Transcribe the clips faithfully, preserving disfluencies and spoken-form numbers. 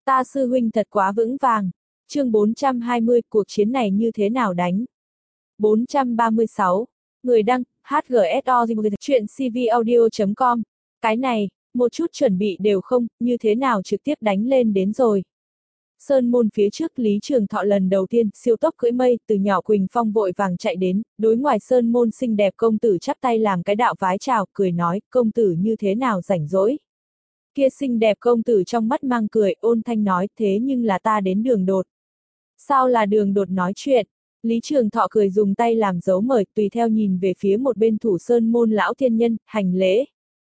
Ta sư huynh thật quá vững vàng. Chương bốn trăm hai mươi, cuộc chiến này như thế nào đánh? bốn trăm ba mươi sáu. Người đăng, hát giê ét o chuyện c v audio chấm com. Cái này, một chút chuẩn bị đều không, như thế nào trực tiếp đánh lên đến rồi. Sơn môn phía trước Lý Trường Thọ lần đầu tiên siêu tốc cưỡi mây, từ nhỏ Quỳnh Phong vội vàng chạy đến, đối ngoài sơn môn xinh đẹp công tử chắp tay làm cái đạo vái chào, cười nói, công tử như thế nào rảnh rỗi. Kia xinh đẹp công tử trong mắt mang cười, ôn thanh nói, thế nhưng là ta đến Đường Đột. Sao là Đường Đột nói chuyện? Lý Trường Thọ cười dùng tay làm dấu mời, tùy theo nhìn về phía một bên thủ sơn môn lão thiên nhân, hành lễ.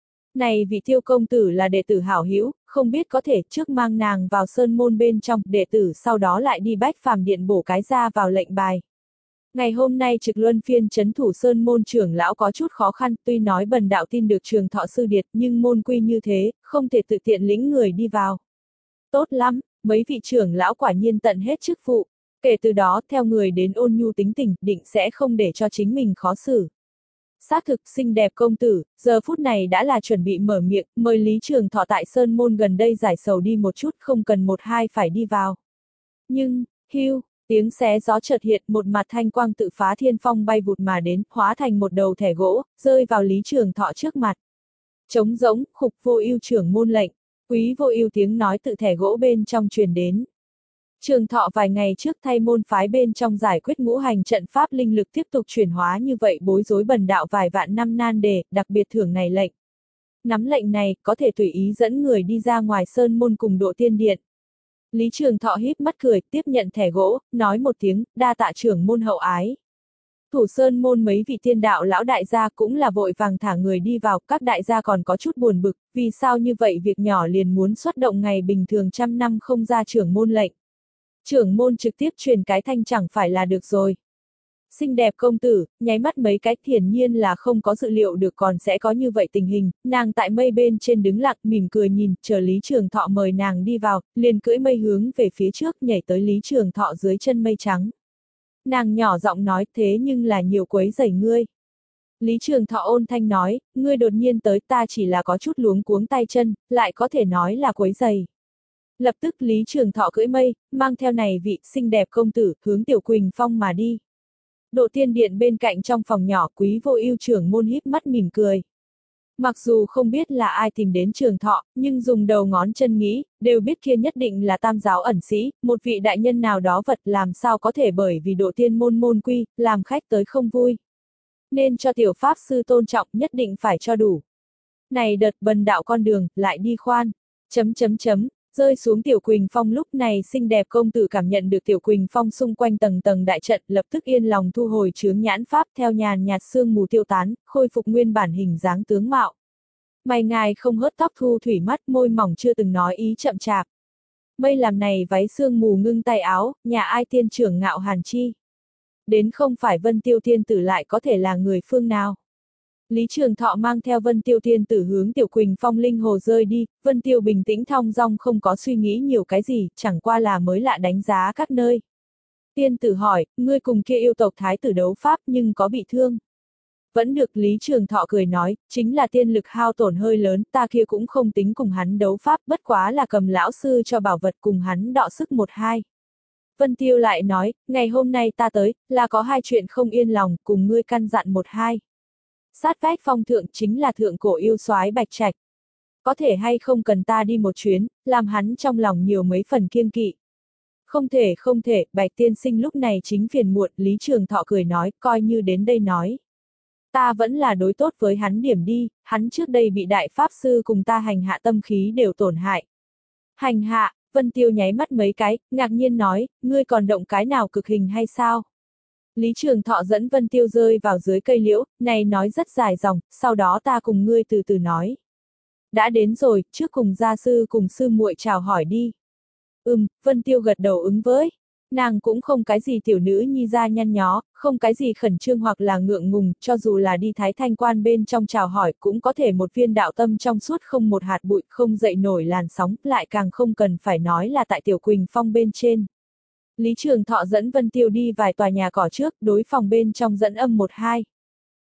Này vị Tiêu công tử là đệ tử hảo hữu, không biết có thể trước mang nàng vào sơn môn bên trong, đệ tử sau đó lại đi bách phàm điện bổ cái ra vào lệnh bài. Ngày hôm nay trực luân phiên chấn thủ sơn môn trưởng lão có chút khó khăn, tuy nói bần đạo tin được Trường Thọ sư điệt, nhưng môn quy như thế, không thể tự tiện lĩnh người đi vào. Tốt lắm, mấy vị trưởng lão quả nhiên tận hết chức vụ. Kể từ đó, theo người đến ôn nhu tính tình, định sẽ không để cho chính mình khó xử. Xác thực, xinh đẹp công tử, giờ phút này đã là chuẩn bị mở miệng, mời Lý Trường Thọ tại sơn môn gần đây giải sầu đi một chút, không cần một hai phải đi vào. Nhưng, hưu, tiếng xé gió chợt hiện, một mặt thanh quang tự phá thiên phong bay vụt mà đến, hóa thành một đầu thẻ gỗ, rơi vào Lý Trường Thọ trước mặt. Trống rỗng, khục vô ưu trưởng môn lệnh, quý vô ưu tiếng nói tự thẻ gỗ bên trong truyền đến. Trường Thọ vài ngày trước thay môn phái bên trong giải quyết ngũ hành trận pháp linh lực tiếp tục chuyển hóa như vậy bối rối bần đạo vài vạn năm nan đề, đặc biệt thưởng này lệnh. Nắm lệnh này, có thể tùy ý dẫn người đi ra ngoài sơn môn cùng độ tiên điện. Lý Trường Thọ híp mắt cười, tiếp nhận thẻ gỗ, nói một tiếng, đa tạ trưởng môn hậu ái. Thủ sơn môn mấy vị tiên đạo lão đại gia cũng là vội vàng thả người đi vào, các đại gia còn có chút buồn bực, vì sao như vậy việc nhỏ liền muốn xuất động ngày bình thường trăm năm không ra trưởng môn lệnh. Trưởng môn trực tiếp truyền cái thanh chẳng phải là được rồi. Xinh đẹp công tử, nháy mắt mấy cái hiển nhiên là không có dự liệu được còn sẽ có như vậy tình hình, nàng tại mây bên trên đứng lặng mỉm cười nhìn, chờ Lý Trường Thọ mời nàng đi vào, liền cưỡi mây hướng về phía trước nhảy tới Lý Trường Thọ dưới chân mây trắng. Nàng nhỏ giọng nói thế nhưng là nhiều quấy rầy ngươi. Lý Trường Thọ ôn thanh nói, ngươi đột nhiên tới ta chỉ là có chút luống cuống tay chân, lại có thể nói là quấy rầy. Lập tức Lý Trường Thọ cưỡi mây, mang theo này vị xinh đẹp công tử, hướng Tiểu Quỳnh Phong mà đi. Độ tiên điện bên cạnh trong phòng nhỏ quý vô ưu trưởng môn híp mắt mỉm cười. Mặc dù không biết là ai tìm đến Trường Thọ, nhưng dùng đầu ngón chân nghĩ, đều biết kia nhất định là tam giáo ẩn sĩ, một vị đại nhân nào đó vật làm sao có thể bởi vì độ tiên môn môn quy, làm khách tới không vui. Nên cho tiểu pháp sư tôn trọng nhất định phải cho đủ. Này đợt bần đạo con đường, lại đi khoan. Chấm chấm chấm. Rơi xuống Tiểu Quỳnh Phong lúc này xinh đẹp công tử cảm nhận được Tiểu Quỳnh Phong xung quanh tầng tầng đại trận lập tức yên lòng thu hồi chướng nhãn pháp theo nhàn nhạt sương mù tiêu tán, khôi phục nguyên bản hình dáng tướng mạo. Mày ngài không hớt tóc thu thủy mắt môi mỏng chưa từng nói ý chậm chạp. Mây làm này váy sương mù ngưng tay áo, nhà ai tiên trưởng ngạo hàn chi. Đến không phải Vân Tiêu tiên tử lại có thể là người phương nào. Lý Trường Thọ mang theo Vân Tiêu tiên tử hướng Tiểu Quỳnh Phong linh hồ rơi đi, Vân Tiêu bình tĩnh thong dong không có suy nghĩ nhiều cái gì, chẳng qua là mới lạ đánh giá các nơi. Tiên tử hỏi, ngươi cùng kia yêu tộc thái tử đấu pháp nhưng có bị thương. Vẫn được Lý Trường Thọ cười nói, chính là tiên lực hao tổn hơi lớn, ta kia cũng không tính cùng hắn đấu pháp, bất quá là cầm lão sư cho bảo vật cùng hắn đọ sức một hai. Vân Tiêu lại nói, ngày hôm nay ta tới, là có hai chuyện không yên lòng, cùng ngươi căn dặn một hai. Sát vách phong thượng chính là thượng cổ yêu soái Bạch Trạch. Có thể hay không cần ta đi một chuyến, làm hắn trong lòng nhiều mấy phần kiêng kỵ. Không thể không thể, Bạch tiên sinh lúc này chính phiền muộn, Lý Trường Thọ cười nói, coi như đến đây nói. Ta vẫn là đối tốt với hắn điểm đi, hắn trước đây bị đại pháp sư cùng ta hành hạ tâm khí đều tổn hại. Hành hạ, Vân Tiêu nháy mắt mấy cái, ngạc nhiên nói, ngươi còn động cái nào cực hình hay sao? Lý Trường Thọ dẫn Vân Tiêu rơi vào dưới cây liễu, này nói rất dài dòng, sau đó ta cùng ngươi từ từ nói. Đã đến rồi, trước cùng gia sư cùng sư muội chào hỏi đi. Ừm, Vân Tiêu gật đầu ứng với. Nàng cũng không cái gì tiểu nữ nhi ra nhăn nhó, không cái gì khẩn trương hoặc là ngượng ngùng, cho dù là đi Thái Thanh Quan bên trong chào hỏi cũng có thể một viên đạo tâm trong suốt không một hạt bụi, không dậy nổi làn sóng, lại càng không cần phải nói là tại Tiểu Quỳnh Phong bên trên. Lý Trường Thọ dẫn Vân Tiêu đi vài tòa nhà cỏ trước, đối phòng bên trong dẫn âm một hai.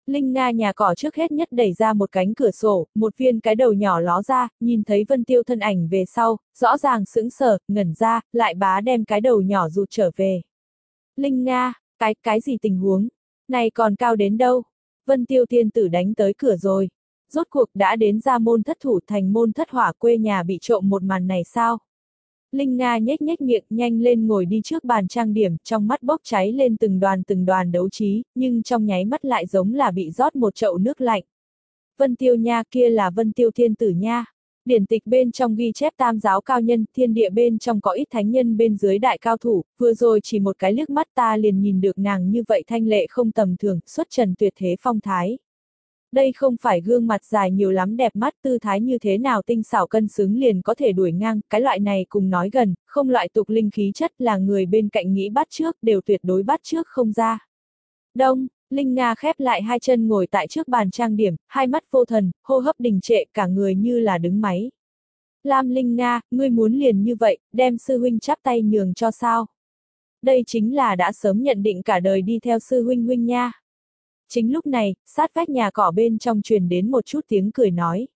Linh Nga nhà cỏ trước hết nhất đẩy ra một cánh cửa sổ, một viên cái đầu nhỏ ló ra, nhìn thấy Vân Tiêu thân ảnh về sau, rõ ràng sững sờ, ngẩn ra, lại bá đem cái đầu nhỏ rụt trở về. Linh Nga, cái, cái gì tình huống? Này còn cao đến đâu? Vân Tiêu tiên tử đánh tới cửa rồi. Rốt cuộc đã đến ra môn thất thủ thành môn thất hỏa quê nhà bị trộm một màn này sao? Linh Nga nhếch nhếch miệng, nhanh lên ngồi đi trước bàn trang điểm, trong mắt bốc cháy lên từng đoàn từng đoàn đấu trí, nhưng trong nháy mắt lại giống là bị rót một chậu nước lạnh. Vân Tiêu nha, kia là Vân Tiêu thiên tử nha. Điển tịch bên trong ghi chép tam giáo cao nhân, thiên địa bên trong có ít thánh nhân bên dưới đại cao thủ, vừa rồi chỉ một cái liếc mắt ta liền nhìn được nàng như vậy thanh lệ không tầm thường, xuất trần tuyệt thế phong thái. Đây không phải gương mặt dài nhiều lắm đẹp mắt tư thái như thế nào tinh xảo cân xứng liền có thể đuổi ngang, cái loại này cùng nói gần, không loại tục linh khí chất là người bên cạnh nghĩ bắt trước, đều tuyệt đối bắt trước không ra. Đông, Linh Nga khép lại hai chân ngồi tại trước bàn trang điểm, hai mắt vô thần, hô hấp đình trệ, cả người như là đứng máy. Lam Linh Nga, ngươi muốn liền như vậy, đem sư huynh chắp tay nhường cho sao? Đây chính là đã sớm nhận định cả đời đi theo sư huynh huynh nha. Chính lúc này, sát vách nhà cỏ bên trong truyền đến một chút tiếng cười nói.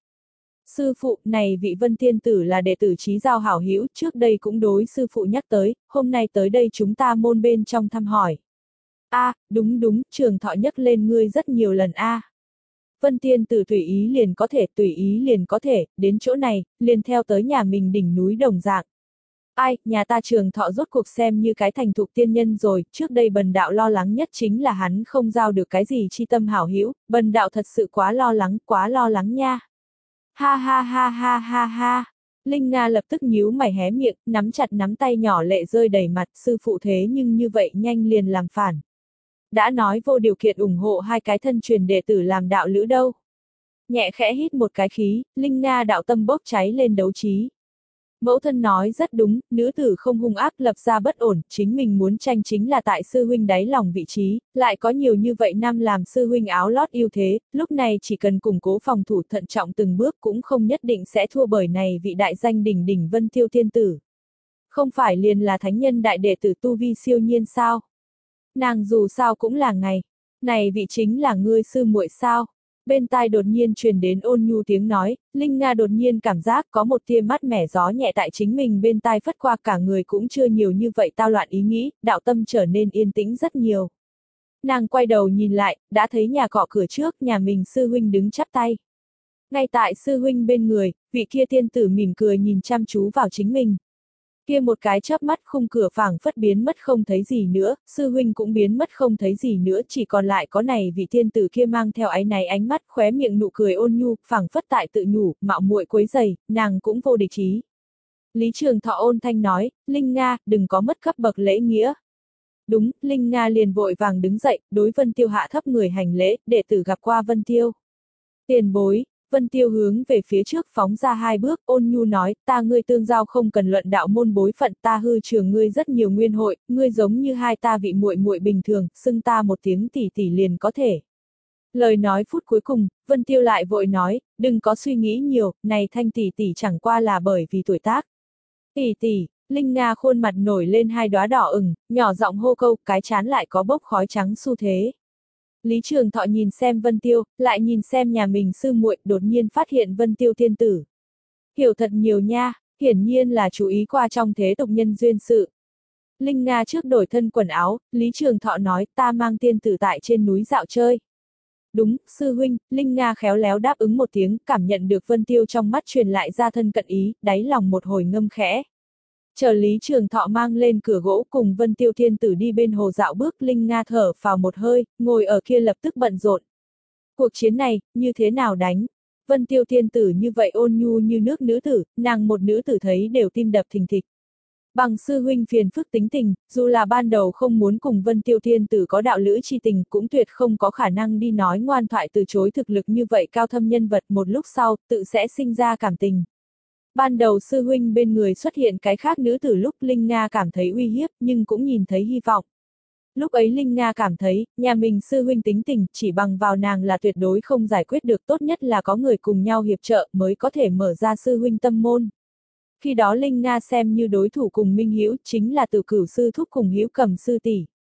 Sư phụ, này vị Vân Tiên Tử là đệ tử Chí Giao hảo hữu, trước đây cũng đối sư phụ nhắc tới, hôm nay tới đây chúng ta môn bên trong thăm hỏi. A, à, đúng đúng, Trường Thọ nhắc lên ngươi rất nhiều lần a. À. Vân Tiên Tử tùy ý liền có thể, tùy ý liền có thể, đến chỗ này, liền theo tới nhà mình đỉnh núi đồng dạng. Ai, nhà ta Trường Thọ rốt cuộc xem như cái thành thục tiên nhân rồi, trước đây bần đạo lo lắng nhất chính là hắn không giao được cái gì chi tâm hảo hữu, bần đạo thật sự quá lo lắng, quá lo lắng nha. Ha ha ha ha ha ha. Linh Nga lập tức nhíu mày hé miệng, nắm chặt nắm tay nhỏ lệ rơi đầy mặt, sư phụ thế nhưng như vậy nhanh liền làm phản. Đã nói vô điều kiện ủng hộ hai cái thân truyền đệ tử làm đạo lữ đâu. Nhẹ khẽ hít một cái khí, Linh Nga đạo tâm bốc cháy lên đấu trí. Mẫu thân nói rất đúng, nữ tử không hung ác lập ra bất ổn, chính mình muốn tranh chính là tại sư huynh đáy lòng vị trí, lại có nhiều như vậy năm làm sư huynh áo lót ưu thế, lúc này chỉ cần củng cố phòng thủ thận trọng từng bước cũng không nhất định sẽ thua bởi này vị đại danh đỉnh đỉnh Vân Tiêu Thiên Tử. Không phải liền là thánh nhân đại đệ tử tu vi siêu nhiên sao? Nàng dù sao cũng là ngày, này vị chính là ngươi sư muội sao? Bên tai đột nhiên truyền đến ôn nhu tiếng nói, Linh Nga đột nhiên cảm giác có một tia mát mẻ gió nhẹ tại chính mình bên tai phất qua, cả người cũng chưa nhiều như vậy tao loạn ý nghĩ, đạo tâm trở nên yên tĩnh rất nhiều. Nàng quay đầu nhìn lại, đã thấy nhà cọ cửa trước, nhà mình sư huynh đứng chắp tay. Ngay tại sư huynh bên người, vị kia tiên tử mỉm cười nhìn chăm chú vào chính mình. Kia một cái chớp mắt khung cửa phảng phất biến mất không thấy gì nữa, sư huynh cũng biến mất không thấy gì nữa, chỉ còn lại có này vị tiên tử kia mang theo áy náy ánh mắt, khóe miệng nụ cười ôn nhu, phảng phất tại tự nhủ, mạo muội quấy giày, nàng cũng vô địch ý. Lý Trường Thọ ôn thanh nói, Linh Nga, đừng có mất cấp bậc lễ nghĩa. Đúng, Linh Nga liền vội vàng đứng dậy, đối Vân Tiêu hạ thấp người hành lễ, đệ tử gặp qua Vân Tiêu. Tiền bối. Vân Tiêu hướng về phía trước phóng ra hai bước, ôn nhu nói, ta ngươi tương giao không cần luận đạo môn bối phận, ta hư trường ngươi rất nhiều nguyên hội, ngươi giống như hai ta vị muội muội bình thường, xưng ta một tiếng tỷ tỷ liền có thể. Lời nói phút cuối cùng, Vân Tiêu lại vội nói, đừng có suy nghĩ nhiều, này thanh tỷ tỷ chẳng qua là bởi vì tuổi tác. Tỷ tỷ, Linh Nga khuôn mặt nổi lên hai đóa đỏ ửng, nhỏ giọng hô câu, cái chán lại có bốc khói trắng xu thế. Lý Trường Thọ nhìn xem Vân Tiêu, lại nhìn xem nhà mình sư muội, đột nhiên phát hiện Vân Tiêu tiên tử. Hiểu thật nhiều nha, hiển nhiên là chú ý qua trong thế tục nhân duyên sự. Linh Nga trước đổi thân quần áo, Lý Trường Thọ nói, ta mang tiên tử tại trên núi dạo chơi. Đúng, sư huynh, Linh Nga khéo léo đáp ứng một tiếng, cảm nhận được Vân Tiêu trong mắt truyền lại ra thân cận ý, đáy lòng một hồi ngâm khẽ. Chờ Lý Trường Thọ mang lên cửa gỗ cùng Vân Tiêu Thiên Tử đi bên hồ dạo bước, Linh Nga thở phào một hơi, ngồi ở kia lập tức bận rộn. Cuộc chiến này, như thế nào đánh? Vân Tiêu Thiên Tử như vậy ôn nhu như nước nữ tử, nàng một nữ tử thấy đều tim đập thình thịch. Bằng sư huynh phiền phức tính tình, dù là ban đầu không muốn cùng Vân Tiêu Thiên Tử có đạo lữ chi tình, cũng tuyệt không có khả năng đi nói ngoan thoại từ chối thực lực như vậy cao thâm nhân vật, một lúc sau, tự sẽ sinh ra cảm tình. Ban đầu sư huynh bên người xuất hiện cái khác nữ tử lúc Linh Nga cảm thấy uy hiếp nhưng cũng nhìn thấy hy vọng. Lúc ấy Linh Nga cảm thấy, nhà mình sư huynh tính tình chỉ bằng vào nàng là tuyệt đối không giải quyết được, tốt nhất là có người cùng nhau hiệp trợ mới có thể mở ra sư huynh tâm môn. Khi đó Linh Nga xem như đối thủ cùng Minh Hữu chính là Từ Cửu sư thúc cùng Hữu Cầm sư tỷ.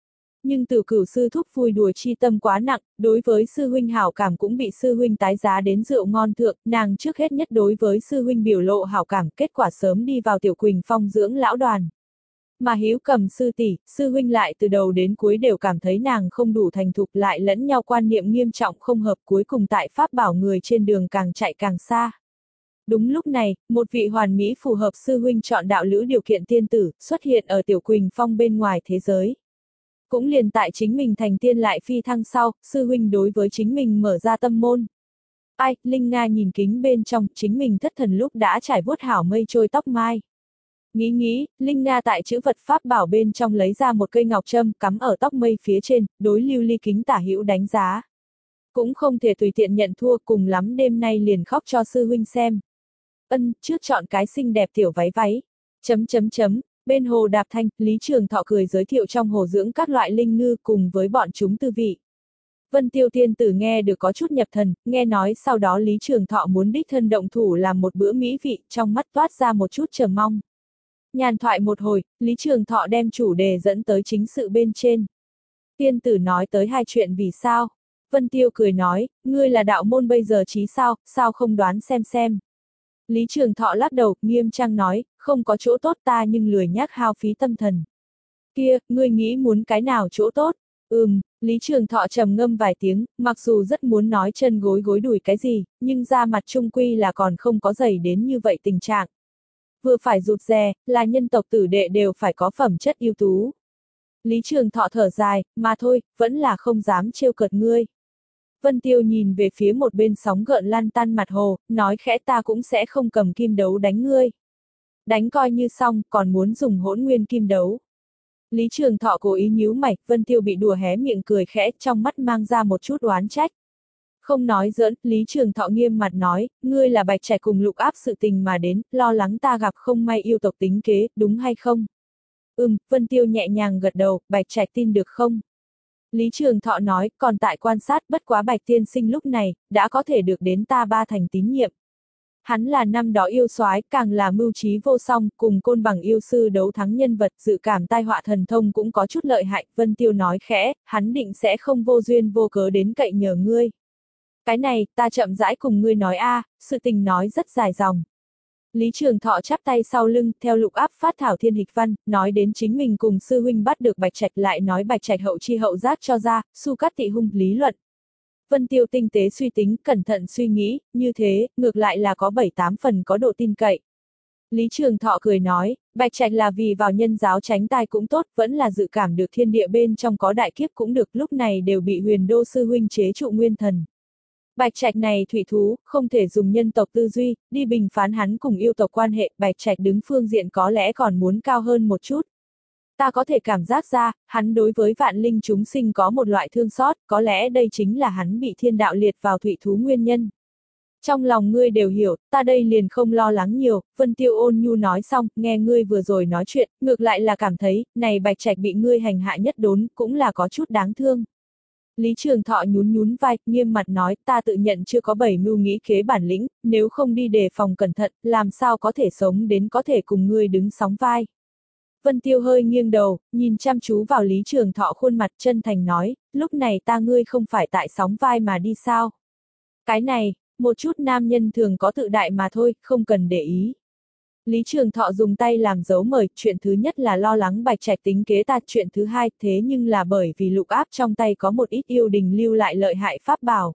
Nhưng Tử Cửu sư thúc vui đùa chi tâm quá nặng, đối với sư huynh hảo cảm cũng bị sư huynh tái giá đến rượu ngon thượng, nàng trước hết nhất đối với sư huynh biểu lộ hảo cảm, kết quả sớm đi vào Tiểu Quỳnh Phong dưỡng lão đoàn. Mà Hiếu Cầm sư tỷ, sư huynh lại từ đầu đến cuối đều cảm thấy nàng không đủ thành thục, lại lẫn nhau quan niệm nghiêm trọng không hợp, cuối cùng tại pháp bảo người trên đường càng chạy càng xa. Đúng lúc này, một vị hoàn mỹ phù hợp sư huynh chọn đạo lữ điều kiện tiên tử, xuất hiện ở Tiểu Quỳnh Phong bên ngoài thế giới. Cũng liền tại chính mình thành tiên lại phi thăng sau, sư huynh đối với chính mình mở ra tâm môn. Ai, Linh Nga nhìn kính bên trong, chính mình thất thần lúc đã trải vuốt hảo mây trôi tóc mai. Nghĩ nghĩ, Linh Nga tại chữ vật pháp bảo bên trong lấy ra một cây ngọc trâm, cắm ở tóc mây phía trên, đối lưu ly kính tả hữu đánh giá. Cũng không thể tùy tiện nhận thua, cùng lắm đêm nay liền khóc cho sư huynh xem. Ân, trước chọn cái xinh đẹp tiểu váy váy. Chấm chấm chấm, bên hồ Đạp Thanh, Lý Trường Thọ cười giới thiệu trong hồ dưỡng các loại linh ngư cùng với bọn chúng tư vị. Vân Tiêu tiên tử nghe được có chút nhập thần, nghe nói sau đó Lý Trường Thọ muốn đích thân động thủ làm một bữa mỹ vị, trong mắt toát ra một chút chờ mong. Nhàn thoại một hồi, Lý Trường Thọ đem chủ đề dẫn tới chính sự bên trên. Tiên tử nói tới hai chuyện vì sao? Vân Tiêu cười nói, ngươi là đạo môn bây giờ trí sao, sao không đoán xem xem. Lý Trường Thọ lắc đầu, nghiêm trang nói, không có chỗ tốt ta nhưng lười nhác hao phí tâm thần. Kia, ngươi nghĩ muốn cái nào chỗ tốt? Ừm, Lý Trường Thọ trầm ngâm vài tiếng, mặc dù rất muốn nói chân gối gối đùi cái gì, nhưng da mặt trung quy là còn không có dày đến như vậy tình trạng. Vừa phải rụt rè, là nhân tộc tử đệ đều phải có phẩm chất ưu tú. Lý Trường Thọ thở dài, mà thôi, vẫn là không dám trêu cợt ngươi. Vân Tiêu nhìn về phía một bên sóng gợn lan tan mặt hồ, nói khẽ ta cũng sẽ không cầm kim đấu đánh ngươi. Đánh coi như xong, còn muốn dùng hỗn nguyên kim đấu. Lý Trường Thọ cố ý nhíu mày, Vân Tiêu bị đùa hé miệng cười khẽ, trong mắt mang ra một chút oán trách. Không nói giỡn, Lý Trường Thọ nghiêm mặt nói, ngươi là Bạch Trạch cùng Lục Áp sự tình mà đến, lo lắng ta gặp không may yêu tộc tính kế, đúng hay không? Ừm, Vân Tiêu nhẹ nhàng gật đầu, Bạch Trạch tin được không? Lý Trường Thọ nói, còn tại quan sát, bất quá Bạch tiên sinh lúc này, đã có thể được đến ta ba thành tín nhiệm. Hắn là năm đó yêu soái, càng là mưu trí vô song, cùng côn bằng yêu sư đấu thắng nhân vật, dự cảm tai họa thần thông cũng có chút lợi hại. Vân Tiêu nói khẽ, hắn định sẽ không vô duyên vô cớ đến cậy nhờ ngươi. Cái này, ta chậm rãi cùng ngươi nói a, à, sự tình nói rất dài dòng. Lý Trường Thọ chắp tay sau lưng, theo Lục Áp phát thảo thiên hịch văn, nói đến chính mình cùng sư huynh bắt được Bạch Trạch, lại nói Bạch Trạch hậu chi hậu giác cho ra, su cát thị hung, lý luận. Vân Tiêu tinh tế suy tính, cẩn thận suy nghĩ, như thế, ngược lại là có bảy tám phần có độ tin cậy. Lý Trường Thọ cười nói, Bạch Trạch là vì vào nhân giáo tránh tai cũng tốt, vẫn là dự cảm được thiên địa bên trong có đại kiếp cũng được, lúc này đều bị Huyền Đô sư huynh chế trụ nguyên thần. Bạch Trạch này thủy thú, không thể dùng nhân tộc tư duy, đi bình phán hắn cùng yêu tộc quan hệ, Bạch Trạch đứng phương diện có lẽ còn muốn cao hơn một chút. Ta có thể cảm giác ra, hắn đối với vạn linh chúng sinh có một loại thương xót, có lẽ đây chính là hắn bị thiên đạo liệt vào thủy thú nguyên nhân. Trong lòng ngươi đều hiểu, ta đây liền không lo lắng nhiều, Vân Tiêu ôn nhu nói xong, nghe ngươi vừa rồi nói chuyện, ngược lại là cảm thấy, này Bạch Trạch bị ngươi hành hạ nhất đốn, cũng là có chút đáng thương. Lý Trường Thọ nhún nhún vai, nghiêm mặt nói, ta tự nhận chưa có bảy mưu nghĩ kế bản lĩnh, nếu không đi đề phòng cẩn thận, làm sao có thể sống đến có thể cùng ngươi đứng sóng vai. Vân Tiêu hơi nghiêng đầu, nhìn chăm chú vào Lý Trường Thọ khuôn mặt chân thành nói, lúc này ta ngươi không phải tại sóng vai mà đi sao. Cái này, một chút nam nhân thường có tự đại mà thôi, không cần để ý. Lý Trường Thọ dùng tay làm dấu mời, chuyện thứ nhất là lo lắng Bạch Trạch tính kế ta, chuyện thứ hai, thế nhưng là bởi vì Lục Áp trong tay có một ít yêu đình lưu lại lợi hại pháp bảo.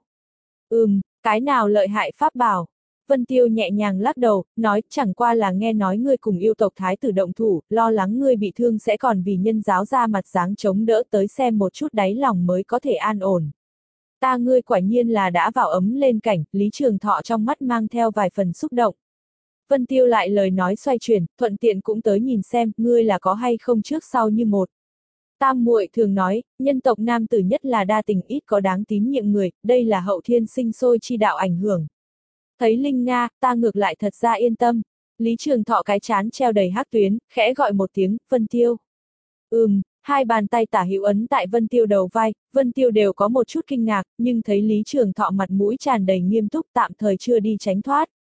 Ừm, cái nào lợi hại pháp bảo? Vân Tiêu nhẹ nhàng lắc đầu, nói, chẳng qua là nghe nói ngươi cùng yêu tộc thái tử động thủ, lo lắng ngươi bị thương sẽ còn vì nhân giáo ra mặt dáng chống đỡ tới xem một chút đáy lòng mới có thể an ổn. Ta ngươi quả nhiên là đã vào ấm lên cảnh, Lý Trường Thọ trong mắt mang theo vài phần xúc động. Vân Tiêu lại lời nói xoay chuyển, thuận tiện cũng tới nhìn xem, ngươi là có hay không trước sau như một. Tam muội thường nói, nhân tộc nam tử nhất là đa tình ít có đáng tín nhiệm người, đây là hậu thiên sinh sôi chi đạo ảnh hưởng. Thấy Linh Nga, ta ngược lại thật ra yên tâm. Lý Trường Thọ cái chán treo đầy hắc tuyến, khẽ gọi một tiếng, Vân Tiêu. Ừm, hai bàn tay tả hữu ấn tại Vân Tiêu đầu vai, Vân Tiêu đều có một chút kinh ngạc, nhưng thấy Lý Trường Thọ mặt mũi tràn đầy nghiêm túc tạm thời chưa đi tránh thoát.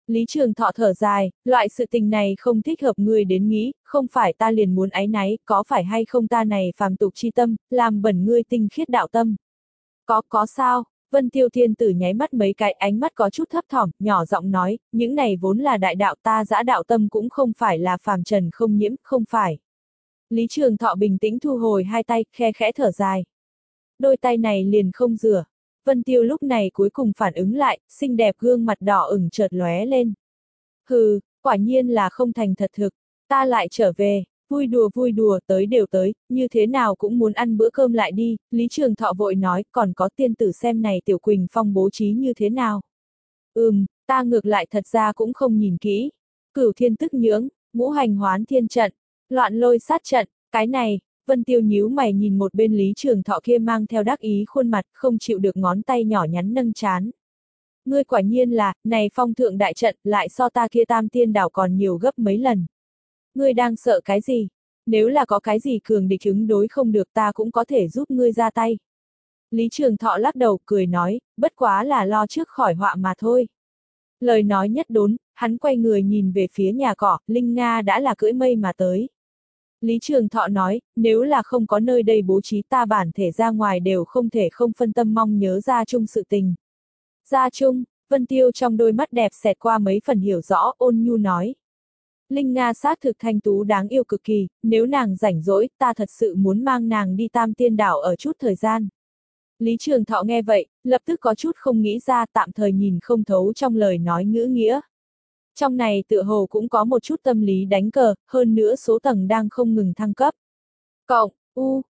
Lý Trường Thọ thở dài, loại sự tình này không thích hợp ngươi đến nghĩ, không phải ta liền muốn áy náy, có phải hay không ta này phàm tục chi tâm, làm bẩn ngươi tinh khiết đạo tâm. Có, có sao? Vân Tiêu Thiên Tử nháy mắt mấy cái, ánh mắt có chút thấp thỏm, nhỏ giọng nói, những này vốn là đại đạo, ta dã đạo tâm cũng không phải là phàm trần không nhiễm, không phải. Lý Trường Thọ bình tĩnh thu hồi hai tay, khe khẽ thở dài. Đôi tay này liền không rửa. Vân Tiêu lúc này cuối cùng phản ứng lại, xinh đẹp gương mặt đỏ ửng chợt lóe lên. Hừ, quả nhiên là không thành thật thực, ta lại trở về, vui đùa vui đùa, tới đều tới, như thế nào cũng muốn ăn bữa cơm lại đi, Lý Trường Thọ vội nói, còn có tiên tử xem này Tiểu Quỳnh Phong bố trí như thế nào. Ừm, ta ngược lại thật ra cũng không nhìn kỹ. Cửu thiên tức nhưỡng, ngũ hành hoán thiên trận, loạn lôi sát trận, cái này. Vân Tiêu nhíu mày nhìn một bên Lý Trường Thọ kia mang theo đắc ý khuôn mặt, không chịu được ngón tay nhỏ nhắn nâng chán. Ngươi quả nhiên là, này phong thượng đại trận, lại so ta kia tam tiên đảo còn nhiều gấp mấy lần. Ngươi đang sợ cái gì? Nếu là có cái gì cường địch ứng đối không được ta cũng có thể giúp ngươi ra tay. Lý Trường Thọ lắc đầu cười nói, bất quá là lo trước khỏi họa mà thôi. Lời nói nhất đốn, hắn quay người nhìn về phía nhà cỏ, Linh Nga đã là cưỡi mây mà tới. Lý Trường Thọ nói, nếu là không có nơi đây bố trí ta bản thể ra ngoài đều không thể không phân tâm mong nhớ Gia Trung sự tình. Gia Trung, Vân Tiêu trong đôi mắt đẹp xẹt qua mấy phần hiểu rõ, ôn nhu nói. Linh Nga xác thực thanh tú đáng yêu cực kỳ, nếu nàng rảnh rỗi, ta thật sự muốn mang nàng đi Tam Tiên Đảo ở chút thời gian. Lý Trường Thọ nghe vậy, lập tức có chút không nghĩ ra, tạm thời nhìn không thấu trong lời nói ngữ nghĩa. Trong này tựa hồ cũng có một chút tâm lý đánh cờ, hơn nữa số tầng đang không ngừng thăng cấp. Cộng, U,